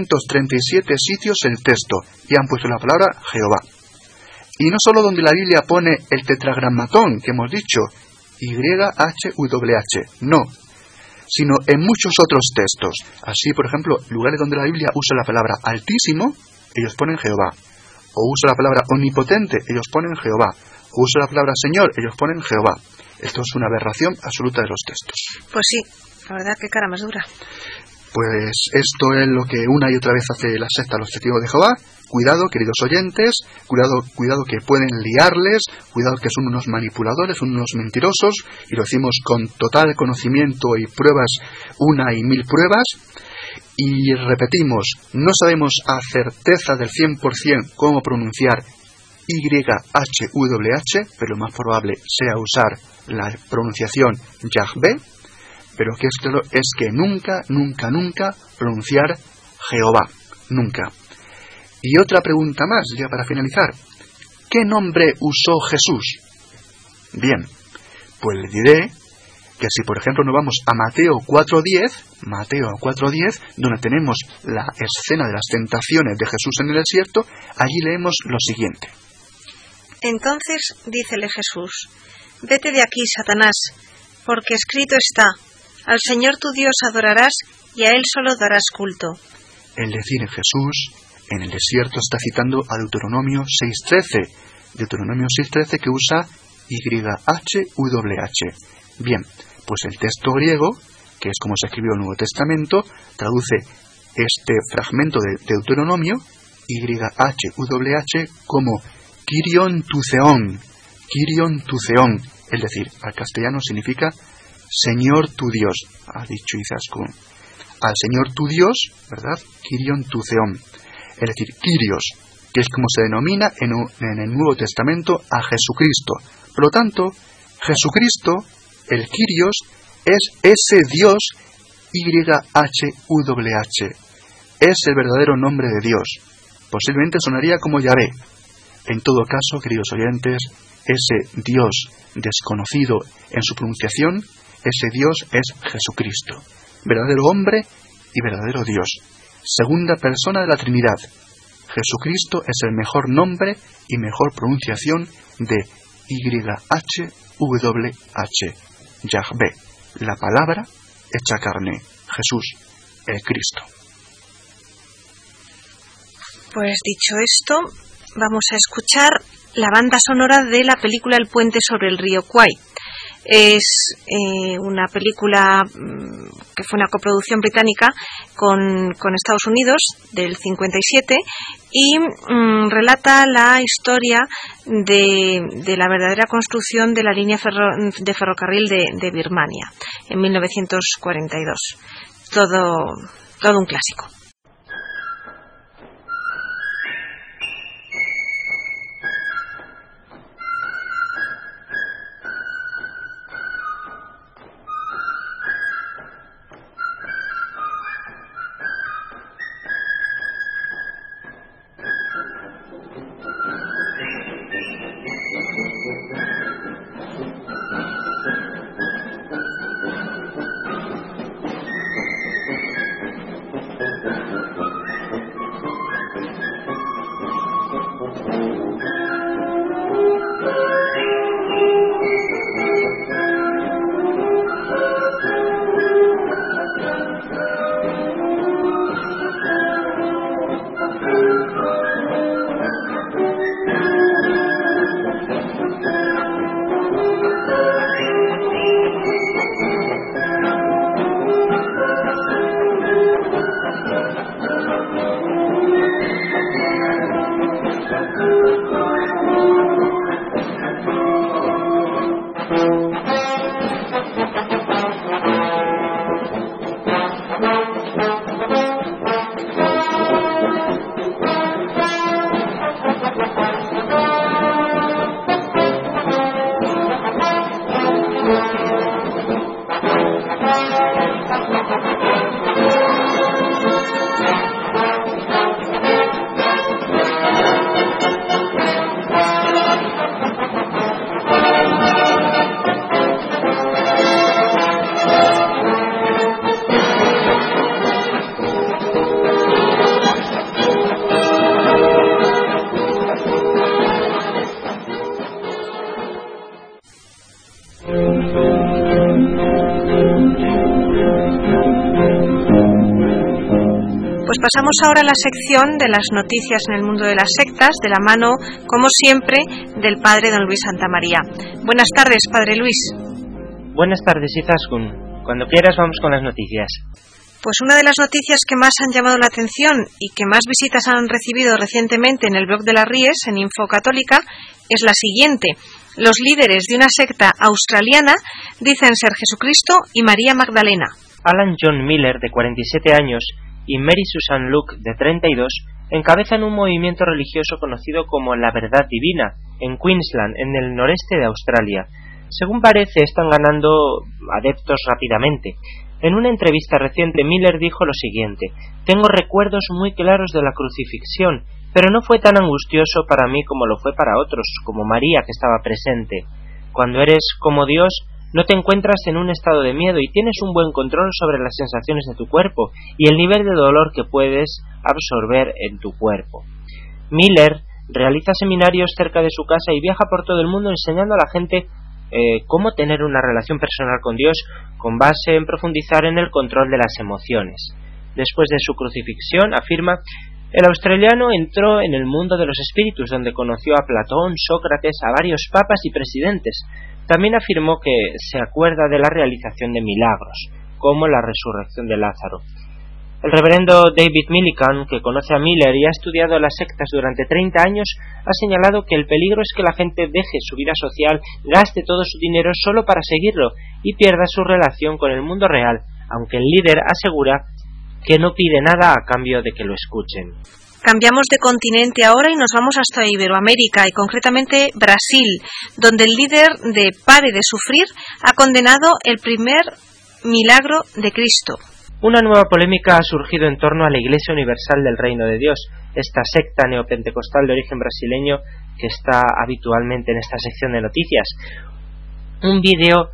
237 sitios el texto y han puesto la palabra Jehová. Y no solo donde la Biblia pone el tetragramatón que hemos dicho, YHWH, no, sino en muchos otros textos. Así, por ejemplo, lugares donde la Biblia usa la palabra Altísimo, ellos ponen Jehová. O usa la palabra Omnipotente, ellos ponen Jehová. O usa la palabra Señor, ellos ponen Jehová. Esto es una aberración absoluta de los textos. Pues sí, la verdad que cara más dura. Pues esto es lo que una y otra vez hace la secta los testigos de Jehová. Cuidado, queridos oyentes, cuidado que pueden liarles, cuidado que son unos manipuladores, son unos mentirosos, y lo decimos con total conocimiento y pruebas, una y mil pruebas. Y repetimos, no sabemos a certeza del 100% cómo pronunciar YHWH, pero lo más probable sea usar la pronunciación Yahvé. pero que es claro es que nunca pronunciar Jehová, nunca. Y otra pregunta más, ya para finalizar. ¿Qué nombre usó Jesús? Bien, pues le diré que si por ejemplo nos vamos a Mateo 4:10, donde tenemos la escena de las tentaciones de Jesús en el desierto, allí leemos lo siguiente. Entonces dícele Jesús: vete de aquí, Satanás, porque escrito está: al Señor tu Dios adorarás y a Él solo darás culto. Es decir, Jesús en el desierto está citando a Deuteronomio 6:13, que usa YHWH. Bien, pues el texto griego, que es como se escribió el Nuevo Testamento, traduce este fragmento de Deuteronomio, YHWH, como Kyrion Tutheon, es decir, al castellano significa Señor tu Dios, ha dicho Izaskun. Al Señor tu Dios, ¿verdad? Kyrion Tutheon, es decir, Kyrios, que es como se denomina en el Nuevo Testamento a Jesucristo. Por lo tanto, Jesucristo, el Kyrios, es ese Dios YHWH. Es el verdadero nombre de Dios. Posiblemente sonaría como Yahvé. En todo caso, queridos oyentes, ese Dios desconocido en su pronunciación, ese Dios es Jesucristo, verdadero hombre y verdadero Dios. Segunda persona de la Trinidad. Jesucristo es el mejor nombre y mejor pronunciación de YHWH. Yahvé, la palabra hecha carne. Jesús, el Cristo. Pues dicho esto, vamos a escuchar la banda sonora de la película El puente sobre el río Kwai. Es una película que fue una coproducción británica con Estados Unidos del 57 y relata la historia de la verdadera construcción de la línea de ferrocarril de Birmania en 1942. Todo un clásico. Pasamos ahora a la sección de las noticias en el mundo de las sectas, de la mano, como siempre, del padre don Luis Santamaría. Buenas tardes, padre Luis. Buenas tardes, Izaskun. Cuando quieras vamos con las noticias. Pues una de las noticias que más han llamado la atención y que más visitas han recibido recientemente en el blog de las Ries, en Info Católica, es la siguiente. Los líderes de una secta australiana dicen ser Jesucristo y María Magdalena. Alan John Miller, de 47 años, y Mary Susan Luke, de 32, encabezan un movimiento religioso conocido como la Verdad Divina, en Queensland, en el noreste de Australia. Según parece, están ganando adeptos rápidamente. En una entrevista reciente, Miller dijo lo siguiente: «Tengo recuerdos muy claros de la crucifixión, pero no fue tan angustioso para mí como lo fue para otros, como María, que estaba presente. Cuando eres como Dios, no te encuentras en un estado de miedo y tienes un buen control sobre las sensaciones de tu cuerpo y el nivel de dolor que puedes absorber en tu cuerpo». Miller realiza seminarios cerca de su casa y viaja por todo el mundo enseñando a la gente cómo tener una relación personal con Dios con base en profundizar en el control de las emociones. Después de su crucifixión, afirma, el australiano entró en el mundo de los espíritus, donde conoció a Platón, Sócrates, a varios papas y presidentes. También afirmó que se acuerda de la realización de milagros, como la resurrección de Lázaro. El reverendo David Millikan, que conoce a Miller y ha estudiado las sectas durante 30 años, ha señalado que el peligro es que la gente deje su vida social, gaste todo su dinero solo para seguirlo y pierda su relación con el mundo real, aunque el líder asegura que no pide nada a cambio de que lo escuchen. Cambiamos de continente ahora y nos vamos hasta Iberoamérica y concretamente Brasil, donde el líder de Pare de Sufrir ha condenado el primer milagro de Cristo. Una nueva polémica ha surgido en torno a la Iglesia Universal del Reino de Dios, esta secta neopentecostal de origen brasileño que está habitualmente en esta sección de noticias. Un vídeo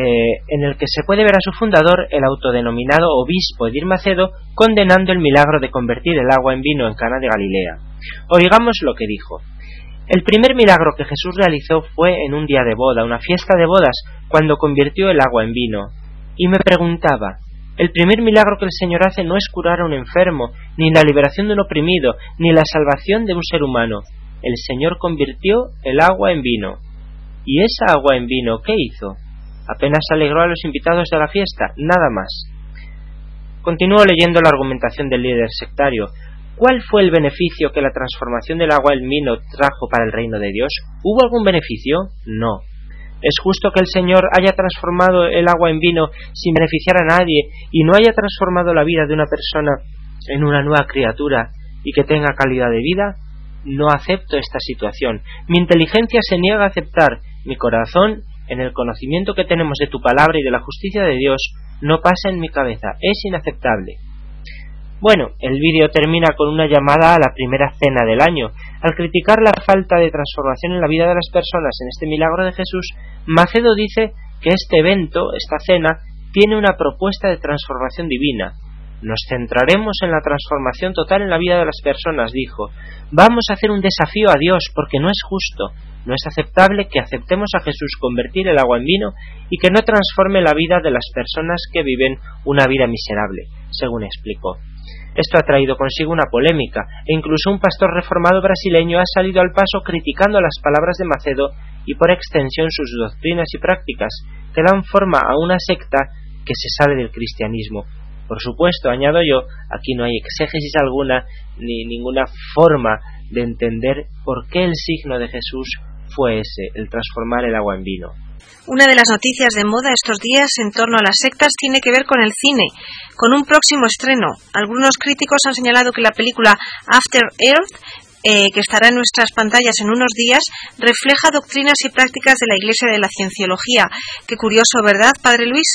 en el que se puede ver a su fundador, el autodenominado obispo Edir Macedo, condenando el milagro de convertir el agua en vino en Cana de Galilea. Oigamos lo que dijo. El primer milagro que Jesús realizó fue en un día de boda, una fiesta de bodas, cuando convirtió el agua en vino. Y me preguntaba, el primer milagro que el Señor hace no es curar a un enfermo, ni la liberación de un oprimido, ni la salvación de un ser humano. El Señor convirtió el agua en vino. ¿Y esa agua en vino qué hizo? Apenas alegró a los invitados de la fiesta, nada más. Continúo leyendo la argumentación del líder sectario. ¿Cuál fue el beneficio que la transformación del agua en vino trajo para el reino de Dios? ¿Hubo algún beneficio? No. ¿Es justo que el Señor haya transformado el agua en vino sin beneficiar a nadie y no haya transformado la vida de una persona en una nueva criatura y que tenga calidad de vida? No acepto esta situación. Mi inteligencia se niega a aceptar. Mi corazón, en el conocimiento que tenemos de tu palabra y de la justicia de Dios, no pasa en mi cabeza. Es inaceptable. Bueno, el vídeo termina con una llamada a la primera cena del año. Al criticar la falta de transformación en la vida de las personas en este milagro de Jesús, Macedo dice que este evento, esta cena, tiene una propuesta de transformación divina. Nos centraremos en la transformación total en la vida de las personas, dijo. Vamos a hacer un desafío a Dios porque no es justo. No es aceptable que aceptemos a Jesús convertir el agua en vino y que no transforme la vida de las personas que viven una vida miserable, según explicó. Esto ha traído consigo una polémica, e incluso un pastor reformado brasileño ha salido al paso criticando las palabras de Macedo y por extensión sus doctrinas y prácticas, que dan forma a una secta que se sale del cristianismo. Por supuesto, añado yo, aquí no hay exégesis alguna ni ninguna forma de entender por qué el signo de Jesús fue ese, el transformar el agua en vino. Una de las noticias de moda estos días en torno a las sectas tiene que ver con el cine, con un próximo estreno. Algunos críticos han señalado que la película After Earth, que estará en nuestras pantallas en unos días, refleja doctrinas y prácticas de la Iglesia de la Cienciología. Qué curioso, ¿verdad, Padre Luis?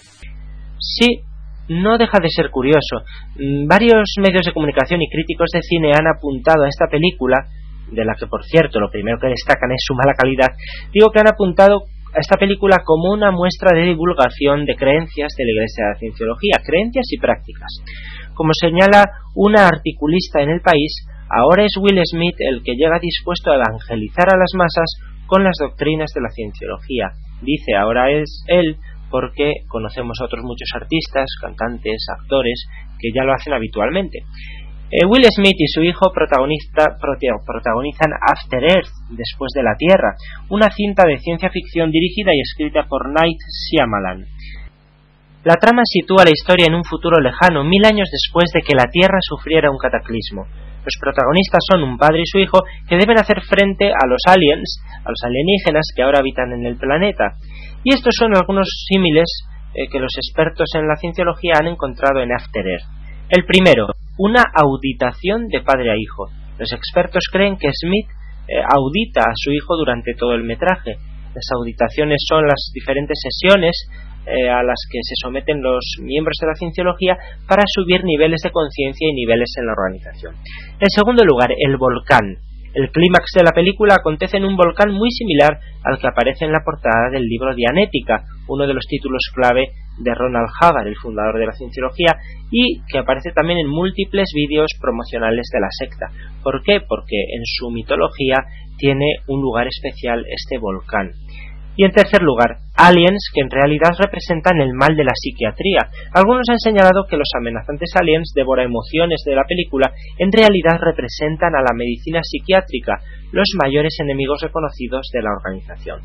Sí, no deja de ser curioso. Varios medios de comunicación y críticos de cine han apuntado a esta película, de la que por cierto lo primero que destacan es su mala calidad. Digo que han apuntado a esta película como una muestra de divulgación de creencias de la Iglesia de la Cienciología, creencias y prácticas. Como señala una articulista en El País, ahora es Will Smith el que llega dispuesto a evangelizar a las masas con las doctrinas de la Cienciología. Dice ahora es él porque conocemos a otros muchos artistas, cantantes, actores que ya lo hacen habitualmente. Will Smith y su hijo protagonizan After Earth, Después de la Tierra, una cinta de ciencia ficción dirigida y escrita por Night Shyamalan. La trama sitúa la historia en un futuro lejano, 1000 años después de que la Tierra sufriera un cataclismo. Los protagonistas son un padre y su hijo que deben hacer frente a los aliens, a los alienígenas que ahora habitan en el planeta. Y estos son algunos símiles que los expertos en la cienciología han encontrado en After Earth. El primero, una auditación de padre a hijo. Los expertos creen que Smith audita a su hijo durante todo el metraje. Las auditaciones son las diferentes sesiones a las que se someten los miembros de la cienciología para subir niveles de conciencia y niveles en la organización. En segundo lugar, el volcán. El clímax de la película acontece en un volcán muy similar al que aparece en la portada del libro Dianética, uno de los títulos clave de Ronald Hagar, el fundador de la cienciología, y que aparece también en múltiples vídeos promocionales de la secta. ¿Por qué? Porque en su mitología tiene un lugar especial este volcán. Y en tercer lugar, aliens que en realidad representan el mal de la psiquiatría. Algunos han señalado que los amenazantes aliens devoraemociones de la película en realidad representan a la medicina psiquiátrica, los mayores enemigos reconocidos de la organización.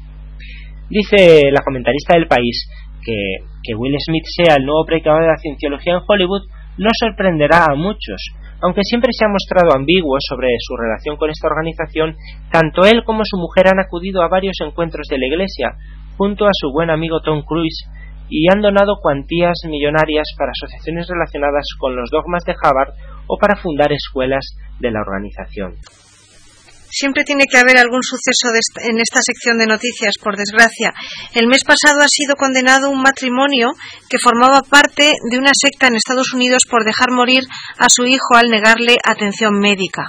Dice la comentarista del País que Will Smith sea el nuevo predicador de la cienciología en Hollywood no sorprenderá a muchos. Aunque siempre se ha mostrado ambiguo sobre su relación con esta organización, tanto él como su mujer han acudido a varios encuentros de la Iglesia, junto a su buen amigo Tom Cruise, y han donado cuantías millonarias para asociaciones relacionadas con los dogmas de Hubbard o para fundar escuelas de la organización. Siempre tiene que haber algún suceso en esta sección de noticias, por desgracia. El mes pasado ha sido condenado un matrimonio que formaba parte de una secta en Estados Unidos por dejar morir a su hijo al negarle atención médica.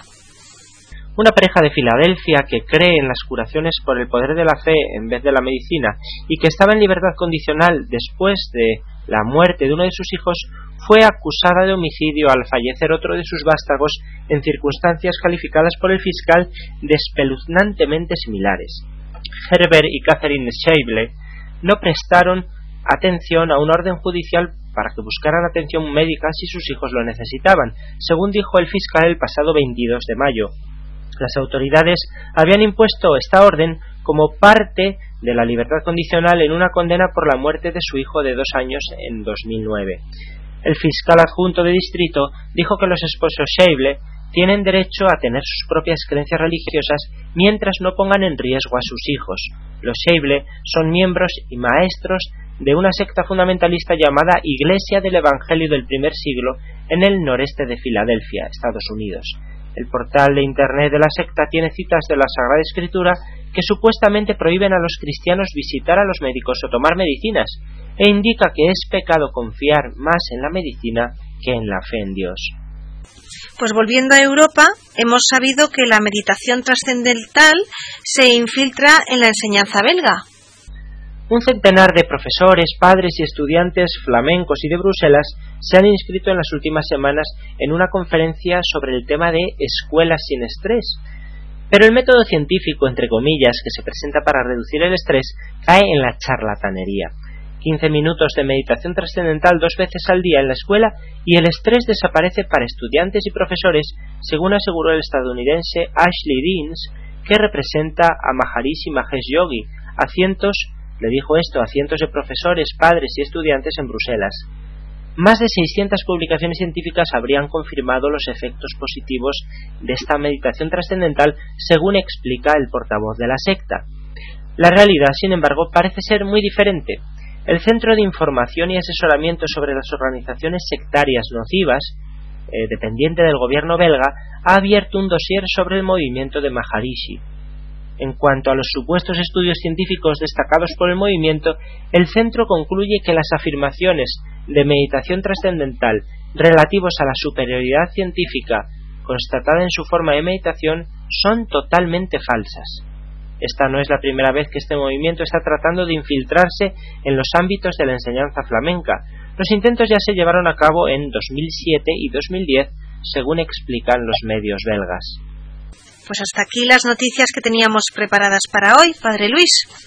Una pareja de Filadelfia que cree en las curaciones por el poder de la fe en vez de la medicina y que estaba en libertad condicional después de la muerte de uno de sus hijos fue acusada de homicidio al fallecer otro de sus vástagos en circunstancias calificadas por el fiscal de espeluznantemente similares. Herbert y Catherine Shable no prestaron atención a una orden judicial para que buscaran atención médica si sus hijos lo necesitaban, según dijo el fiscal el pasado 22 de mayo. Las autoridades habían impuesto esta orden como parte de la libertad condicional en una condena por la muerte de su hijo de 2 años en 2009. El fiscal adjunto de distrito dijo que los esposos Shable tienen derecho a tener sus propias creencias religiosas mientras no pongan en riesgo a sus hijos. Los Shable son miembros y maestros de una secta fundamentalista llamada Iglesia del Evangelio del Primer Siglo en el noreste de Filadelfia, Estados Unidos. El portal de internet de la secta tiene citas de la Sagrada Escritura que supuestamente prohíben a los cristianos visitar a los médicos o tomar medicinas, e indica que es pecado confiar más en la medicina que en la fe en Dios. Pues volviendo a Europa, hemos sabido que la meditación trascendental se infiltra en la enseñanza belga. Un centenar de profesores, padres y estudiantes flamencos y de Bruselas se han inscrito en las últimas semanas en una conferencia sobre el tema de escuelas sin estrés. Pero el método científico, entre comillas, que se presenta para reducir el estrés, cae en la charlatanería. 15 minutos de meditación trascendental 2 veces al día en la escuela y el estrés desaparece para estudiantes y profesores, según aseguró el estadounidense Ashley Deans, que representa a Maharishi Mahesh Yogi. Le dijo esto a cientos de profesores, padres y estudiantes en Bruselas. Más de 600 publicaciones científicas habrían confirmado los efectos positivos de esta meditación trascendental, según explica el portavoz de la secta. La realidad, sin embargo, parece ser muy diferente. El Centro de Información y Asesoramiento sobre las Organizaciones Sectarias Nocivas, dependiente del gobierno belga, ha abierto un dossier sobre el movimiento de Maharishi. En cuanto a los supuestos estudios científicos destacados por el movimiento, el centro concluye que las afirmaciones de meditación trascendental relativos a la superioridad científica constatada en su forma de meditación son totalmente falsas. Esta no es la primera vez que este movimiento está tratando de infiltrarse en los ámbitos de la enseñanza flamenca. Los intentos ya se llevaron a cabo en 2007 y 2010, según explican los medios belgas. Pues hasta aquí las noticias que teníamos preparadas para hoy, Padre Luis.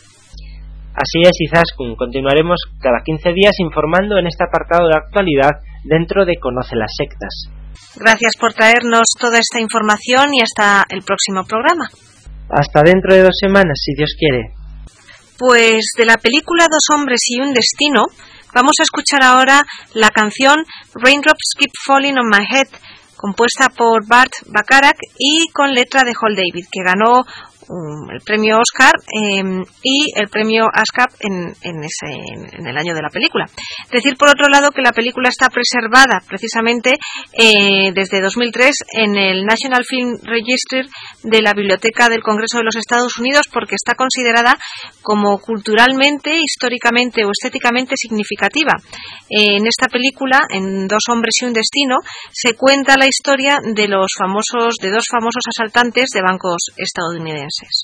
Así es, Izaskun. Continuaremos cada 15 días informando en este apartado de actualidad dentro de Conoce las sectas. Gracias por traernos toda esta información y hasta el próximo programa. Hasta dentro de 2 semanas, si Dios quiere. Pues de la película 2 hombres y un destino, vamos a escuchar ahora la canción Raindrops Keep Falling on My Head, compuesta por Burt Bacharach y con letra de Hal David, que ganó el premio Oscar y el premio ASCAP en el año de la película. Decir, por otro lado, que la película está preservada precisamente desde 2003 en el National Film Register de la Biblioteca del Congreso de los Estados Unidos, porque está considerada como culturalmente, históricamente o estéticamente significativa. En esta película, en Dos hombres y un destino, se cuenta la historia de dos famosos asaltantes de bancos estadounidenses.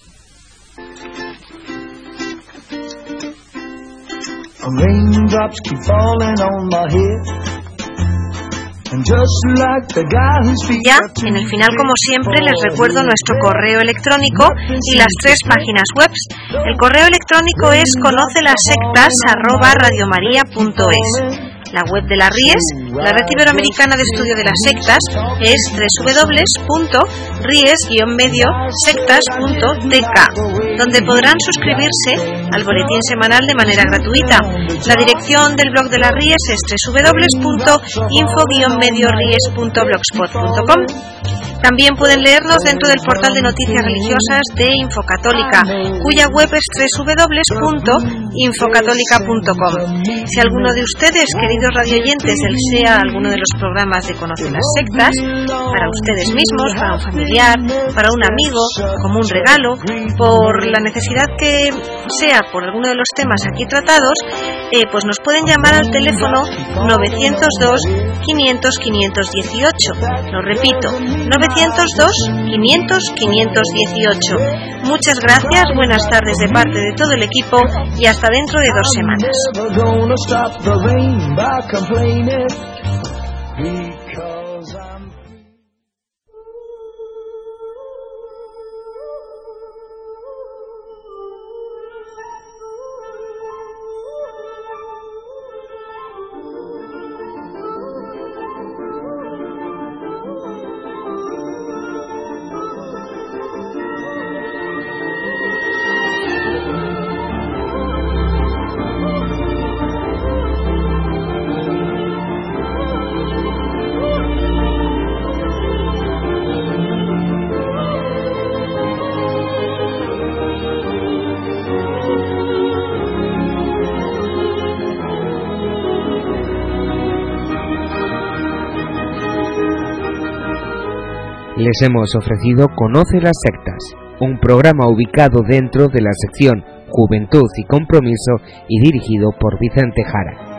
Ya, en el final, como siempre, les recuerdo nuestro correo electrónico y las 3 páginas web. El correo electrónico es conocelasectas@radiomaria.es. La web de la RIES, la Red Iberoamericana de Estudio de las Sectas, es www.ries-sectas.tk, donde podrán suscribirse al boletín semanal de manera gratuita. La dirección del blog de la RIES es www.info-ries.blogspot.com. También pueden leernos dentro del portal de noticias religiosas de Infocatólica, cuya web es www.infocatólica.com. Si alguno de ustedes, queridos radioyentes, desea alguno de los programas de Conoce las Sectas, para ustedes mismos, para un familiar, para un amigo, como un regalo, por la necesidad que sea, por alguno de los temas aquí tratados, pues nos pueden llamar al teléfono 902-500-518. Lo repito, 902-500-518. Muchas gracias, buenas tardes de parte de todo el equipo y hasta dentro de 2 semanas. Les hemos ofrecido Conoce las Sectas, un programa ubicado dentro de la sección Juventud y Compromiso y dirigido por Vicente Jara.